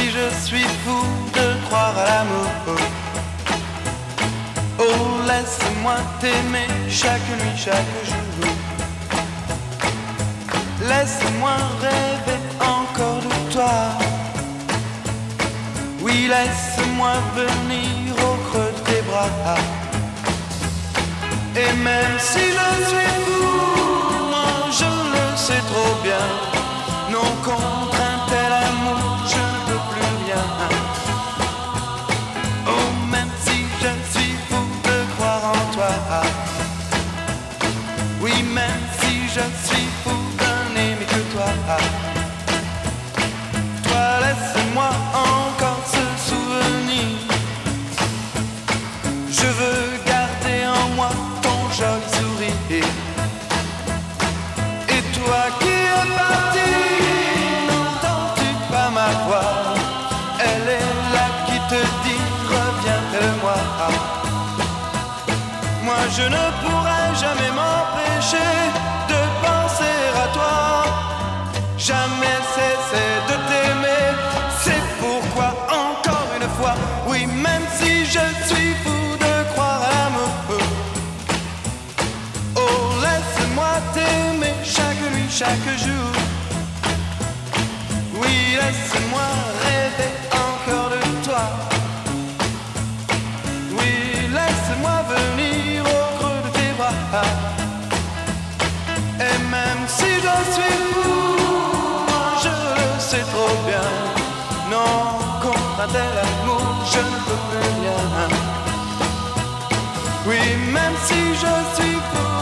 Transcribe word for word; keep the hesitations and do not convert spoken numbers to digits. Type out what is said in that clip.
si je suis fou de croire à l'amour. Oh, laisse-moi t'aimer chaque nuit, chaque jour. Laisse-moi rêver encore de toi. Oui, laisse-moi venir au creux de tes bras. Et même si je suis fou, moi je le sais trop bien. Non, contre un tel amour, je ne peux plus rien. Oh, même si je suis fou de croire en toi. Oui, même si je suis fou de n'aimer que toi. Toi, laisse-moi encore ce souvenir. Je veux garder en moi ton joli sourire. Et toi qui es parti, n'entends-tu pas ma voix? Elle est là qui te dit reviens près de moi. Moi je ne pourrai jamais m'empêcher de penser à toi. Jamais cesser de t'aimer. C'est pourquoi encore une fois, oui, même si je suis fou de croire à l'amour. Oh, laisse-moi t'aimer chaque nuit, chaque jour. Oui, laisse-moi rêver encore de toi. Oui, laisse-moi venir au creux de tes bras. Et même si je suis fou, moi je le sais trop bien. Non, contre un tel amour, je ne peux plus rien. Oui, même si je suis fou.